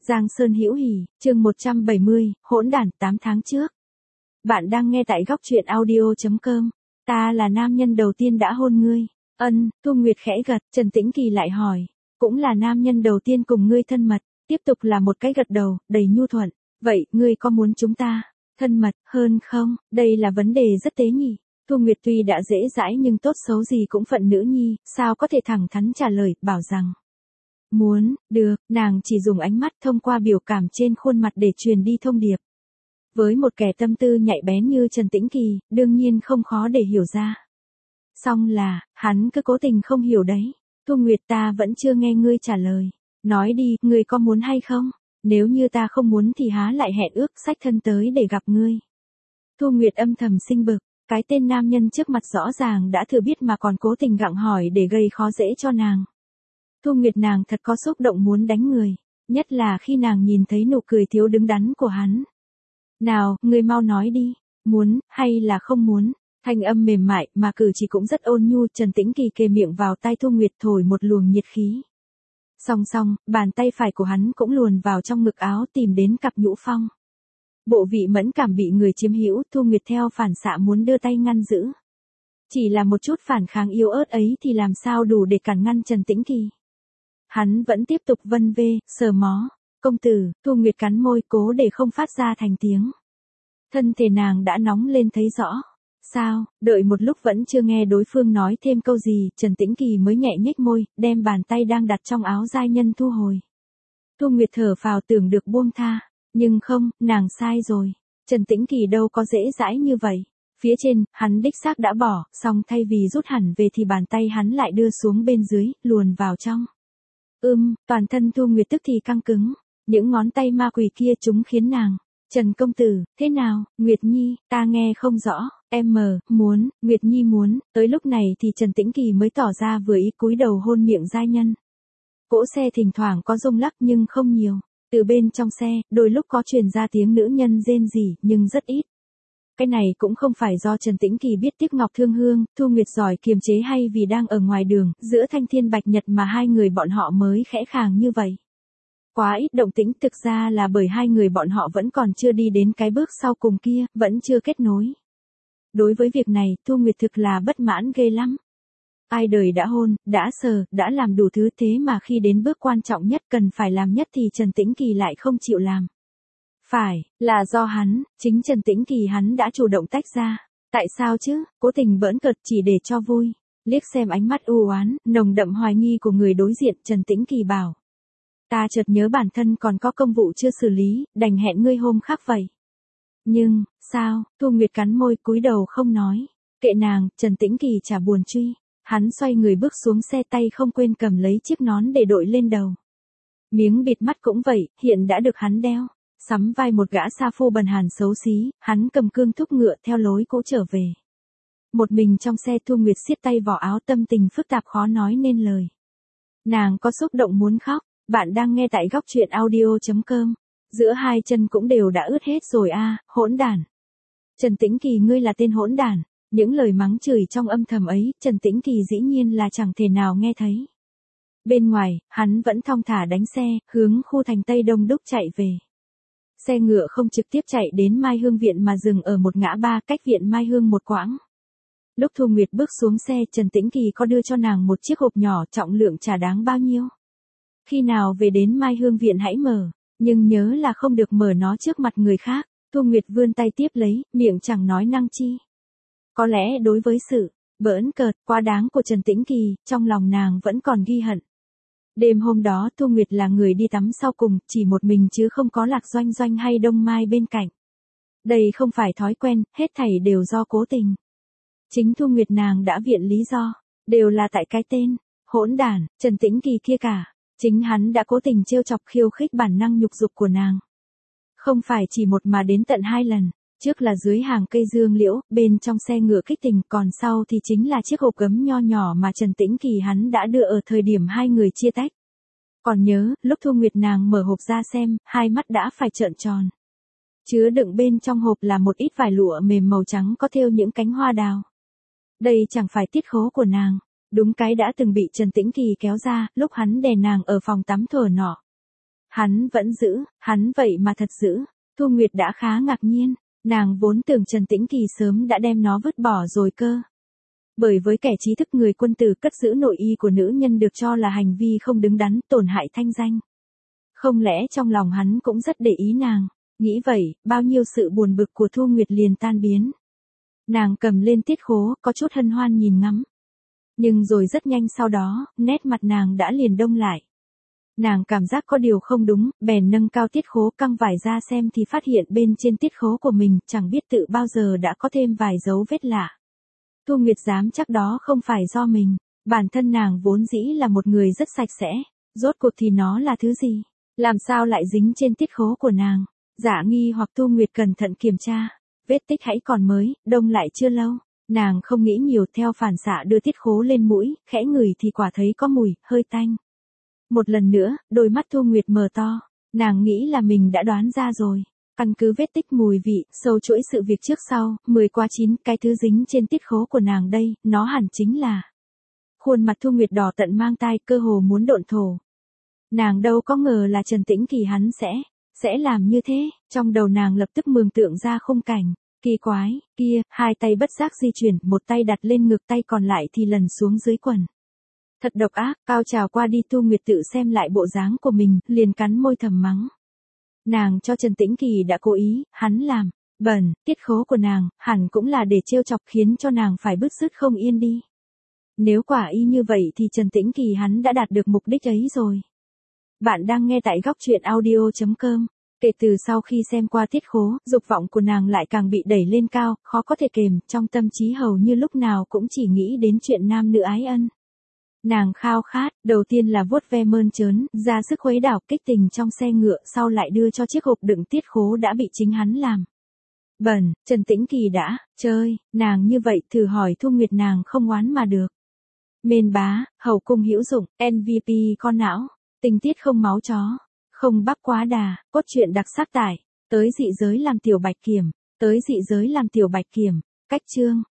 Giang Sơn Hữu Hỉ, chương 170, hỗn đản 8 tháng trước. Bạn đang nghe tại góc truyện audio.com. Ta là nam nhân đầu tiên đã hôn ngươi. Thu Nguyệt khẽ gật, Trần Tĩnh Kỳ lại hỏi. Cũng là nam nhân đầu tiên cùng ngươi thân mật, tiếp tục là một cái gật đầu, đầy nhu thuận. Vậy, ngươi có muốn chúng ta thân mật hơn không? Đây là vấn đề rất tế nhị. Thu Nguyệt tuy đã dễ dãi nhưng tốt xấu gì cũng phận nữ nhi, sao có thể thẳng thắn trả lời, bảo rằng muốn, được, nàng chỉ dùng ánh mắt thông qua biểu cảm trên khuôn mặt để truyền đi thông điệp. Với một kẻ tâm tư nhạy bén như Trần Tĩnh Kỳ, đương nhiên không khó để hiểu ra. Song là, hắn cứ cố tình không hiểu đấy. Thu Nguyệt, ta vẫn chưa nghe ngươi trả lời. Nói đi, ngươi có muốn hay không? Nếu như ta không muốn thì há lại hẹn ước xách thân tới để gặp ngươi. Thu Nguyệt âm thầm sinh bực, cái tên nam nhân trước mặt rõ ràng đã thừa biết mà còn cố tình gặng hỏi để gây khó dễ cho nàng. Thu Nguyệt nàng thật có xúc động muốn đánh người, nhất là khi nàng nhìn thấy nụ cười thiếu đứng đắn của hắn. Nào, ngươi mau nói đi, muốn, hay là không muốn? Thanh âm mềm mại mà cử chỉ cũng rất ôn nhu. Trần Tĩnh Kỳ kề miệng vào tai Thu Nguyệt thổi một luồng nhiệt khí. Song song, bàn tay phải của hắn cũng luồn vào trong ngực áo tìm đến cặp nhũ phong. Bộ vị mẫn cảm bị người chiếm hữu, Thu Nguyệt theo phản xạ muốn đưa tay ngăn giữ. Chỉ là một chút phản kháng yếu ớt ấy thì làm sao đủ để cản ngăn Trần Tĩnh Kỳ. Hắn vẫn tiếp tục vân vê, sờ mó. Công tử, Thu Nguyệt cắn môi cố để không phát ra thành tiếng. Thân thể nàng đã nóng lên thấy rõ. Sao, đợi một lúc vẫn chưa nghe đối phương nói thêm câu gì, Trần Tĩnh Kỳ mới nhẹ nhếch môi, đem bàn tay đang đặt trong áo giai nhân thu hồi. Thu Nguyệt thở phào tưởng được buông tha, nhưng không, nàng sai rồi. Trần Tĩnh Kỳ đâu có dễ dãi như vậy. Phía trên, hắn đích xác đã bỏ, song thay vì rút hẳn về thì bàn tay hắn lại đưa xuống bên dưới, luồn vào trong. Toàn thân Thu Nguyệt tức thì căng cứng, những ngón tay ma quỷ kia chúng khiến nàng. Trần công tử, thế nào, Nguyệt Nhi, ta nghe không rõ, muốn, Nguyệt Nhi muốn. Tới lúc này thì Trần Tĩnh Kỳ mới tỏ ra vừa ý cúi đầu hôn miệng giai nhân. Cỗ xe thỉnh thoảng có rung lắc nhưng không nhiều, từ bên trong xe, đôi lúc có truyền ra tiếng nữ nhân rên rỉ nhưng rất ít. Cái này cũng không phải do Trần Tĩnh Kỳ biết tiếc ngọc thương hương, Thu Nguyệt giỏi kiềm chế hay vì đang ở ngoài đường, giữa thanh thiên bạch nhật mà hai người bọn họ mới khẽ khàng như vậy. Quá ít động tĩnh thực ra là bởi hai người bọn họ vẫn còn chưa đi đến cái bước sau cùng kia, vẫn chưa kết nối. Đối với việc này, Thu Nguyệt thực là bất mãn ghê lắm. Ai đời đã hôn, đã sờ, đã làm đủ thứ thế mà khi đến bước quan trọng nhất cần phải làm nhất thì Trần Tĩnh Kỳ lại không chịu làm. Phải, là do hắn, chính Trần Tĩnh Kỳ hắn đã chủ động tách ra. Tại sao chứ, cố tình bỡn cợt chỉ để cho vui. Liếc xem ánh mắt u oán, nồng đậm hoài nghi của người đối diện, Trần Tĩnh Kỳ bảo. Ta chợt nhớ bản thân còn có công vụ chưa xử lý, đành hẹn ngươi hôm khác vậy. Nhưng, sao, Thu Nguyệt cắn môi cúi đầu không nói. Kệ nàng, Trần Tĩnh Kỳ chả buồn truy. Hắn xoay người bước xuống xe tay không quên cầm lấy chiếc nón để đội lên đầu. Miếng bịt mắt cũng vậy, hiện đã được hắn đeo. Sắm vai một gã sa phu bần hàn xấu xí, hắn cầm cương thúc ngựa theo lối cũ trở về. Một mình trong xe Thu Nguyệt siết tay vỏ áo tâm tình phức tạp khó nói nên lời. Nàng có xúc động muốn khóc, bạn đang nghe tại góc truyện audio.com. Giữa hai chân cũng đều đã ướt hết rồi hỗn đản. Trần Tĩnh Kỳ ngươi là tên hỗn đản. Những lời mắng chửi trong âm thầm ấy, Trần Tĩnh Kỳ dĩ nhiên là chẳng thể nào nghe thấy. Bên ngoài, hắn vẫn thong thả đánh xe, hướng khu thành Tây Đông Đúc chạy về. Xe ngựa không trực tiếp chạy đến Mai Hương Viện mà dừng ở một ngã ba cách viện Mai Hương một quãng. Lúc Thu Nguyệt bước xuống xe, Trần Tĩnh Kỳ có đưa cho nàng một chiếc hộp nhỏ trọng lượng chả đáng bao nhiêu. Khi nào về đến Mai Hương Viện hãy mở, nhưng nhớ là không được mở nó trước mặt người khác. Thu Nguyệt vươn tay tiếp lấy, miệng chẳng nói năng chi. Có lẽ đối với sự bỡn cợt quá đáng của Trần Tĩnh Kỳ, trong lòng nàng vẫn còn ghi hận. Đêm hôm đó Thu Nguyệt là người đi tắm sau cùng, chỉ một mình chứ không có Lạc Doanh Doanh hay Đông Mai bên cạnh. Đây không phải thói quen, hết thảy đều do cố tình. Chính Thu Nguyệt nàng đã viện lý do, đều là tại cái tên hỗn đản Trần Tĩnh Kỳ kia cả. Chính hắn đã cố tình trêu chọc khiêu khích bản năng nhục dục của nàng. Không phải chỉ một mà đến tận 2 lần. Trước là dưới hàng cây dương liễu, bên trong xe ngựa kích tình, còn sau thì chính là chiếc hộp gấm nho nhỏ mà Trần Tĩnh Kỳ hắn đã đưa ở thời điểm hai người chia tách. Còn nhớ, lúc Thu Nguyệt nàng mở hộp ra xem, hai mắt đã phải trợn tròn. Chứa đựng bên trong hộp là một ít vải lụa mềm màu trắng có thêu những cánh hoa đào. Đây chẳng phải tiết khố của nàng, đúng cái đã từng bị Trần Tĩnh Kỳ kéo ra, lúc hắn đè nàng ở phòng tắm thuở nọ. Hắn vẫn giữ, hắn vậy mà thật giữ. Thu Nguyệt đã khá ngạc nhiên, nàng vốn tưởng Trần Tĩnh Kỳ sớm đã đem nó vứt bỏ rồi cơ. Bởi với kẻ trí thức người quân tử cất giữ nội y của nữ nhân được cho là hành vi không đứng đắn, tổn hại thanh danh. Không lẽ trong lòng hắn cũng rất để ý nàng, nghĩ vậy, bao nhiêu sự buồn bực của Thu Nguyệt liền tan biến. Nàng cầm lên tiết khố, có chút hân hoan nhìn ngắm. Nhưng rồi rất nhanh sau đó, nét mặt nàng đã liền đông lại. Nàng cảm giác có điều không đúng, bèn nâng cao tiết khố căng vải ra xem thì phát hiện bên trên tiết khố của mình chẳng biết tự bao giờ đã có thêm vài dấu vết lạ. Thu Nguyệt dám chắc đó không phải do mình, bản thân nàng vốn dĩ là một người rất sạch sẽ, rốt cuộc thì nó là thứ gì, làm sao lại dính trên tiết khố của nàng. Giả nghi hoặc Thu Nguyệt cẩn thận kiểm tra, vết tích hãy còn mới, đông lại chưa lâu. Nàng không nghĩ nhiều, theo phản xạ đưa tiết khố lên mũi, khẽ ngửi thì quả thấy có mùi, hơi tanh. Một lần nữa, đôi mắt Thu Nguyệt mở to, nàng nghĩ là mình đã đoán ra rồi. Căn cứ vết tích mùi vị, sâu chuỗi sự việc trước sau, 10 qua 9, cái thứ dính trên tiết khố của nàng đây, nó hẳn chính là. Khuôn mặt Thu Nguyệt đỏ tận mang tai, cơ hồ muốn độn thổ. Nàng đâu có ngờ là Trần Tĩnh Kỳ hắn sẽ làm như thế, trong đầu nàng lập tức mường tượng ra khung cảnh. Kỳ quái, kia, hai tay bất giác di chuyển, một tay đặt lên ngực, tay còn lại thì lần xuống dưới quần. Thật độc ác, cao trào qua đi. Thu Nguyệt tự xem lại bộ dáng của mình, liền cắn môi thầm mắng. Nàng cho Trần Tĩnh Kỳ đã cố ý, hắn làm bẩn, tiết khố của nàng, hẳn cũng là để trêu chọc khiến cho nàng phải bứt rứt không yên đi. Nếu quả y như vậy thì Trần Tĩnh Kỳ hắn đã đạt được mục đích ấy rồi. Bạn đang nghe tại góc truyện audio.com. Kể từ sau khi xem qua tiết khố, dục vọng của nàng lại càng bị đẩy lên cao, khó có thể kềm, trong tâm trí hầu như lúc nào cũng chỉ nghĩ đến chuyện nam nữ ái ân. Nàng khao khát, đầu tiên là vuốt ve mơn trớn, ra sức khuấy đảo kích tình trong xe ngựa, sau lại đưa cho chiếc hộp đựng tiết khố đã bị chính hắn làm bẩn. Trần Tĩnh Kỳ đã chơi nàng như vậy, thử hỏi Thu Nguyệt nàng không oán mà được. Mên bá, hậu cung hữu dụng, MVP con não, tình tiết không máu chó, không bắp quá đà, cốt truyện đặc sắc tải, tới dị giới làm tiểu bạch kiểm, cách chương.